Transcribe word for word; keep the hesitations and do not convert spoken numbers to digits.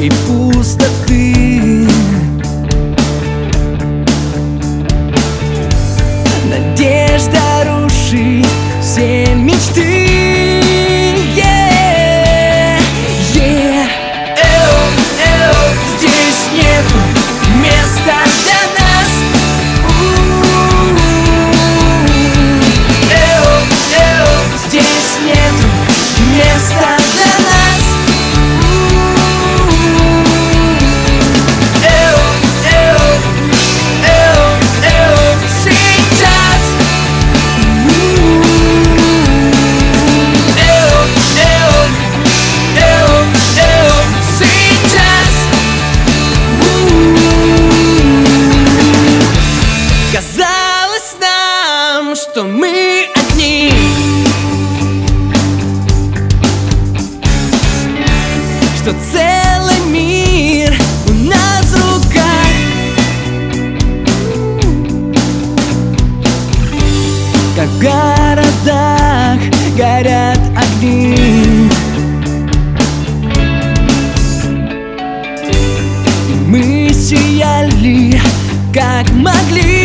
и пустоты. Надежда рушит все мечты. Yeah, yeah. Эу, эу, здесь нету места для нас. У-у-у. Эу, эу, здесь нету места для нас. Эу, эу, эу, эу, сейчас. Эу, эу, эу, эу, сейчас. Казалось нам, что мы одни, что целый мир у нас в руках. Как в городах горят огни, и мы сияли, как могли.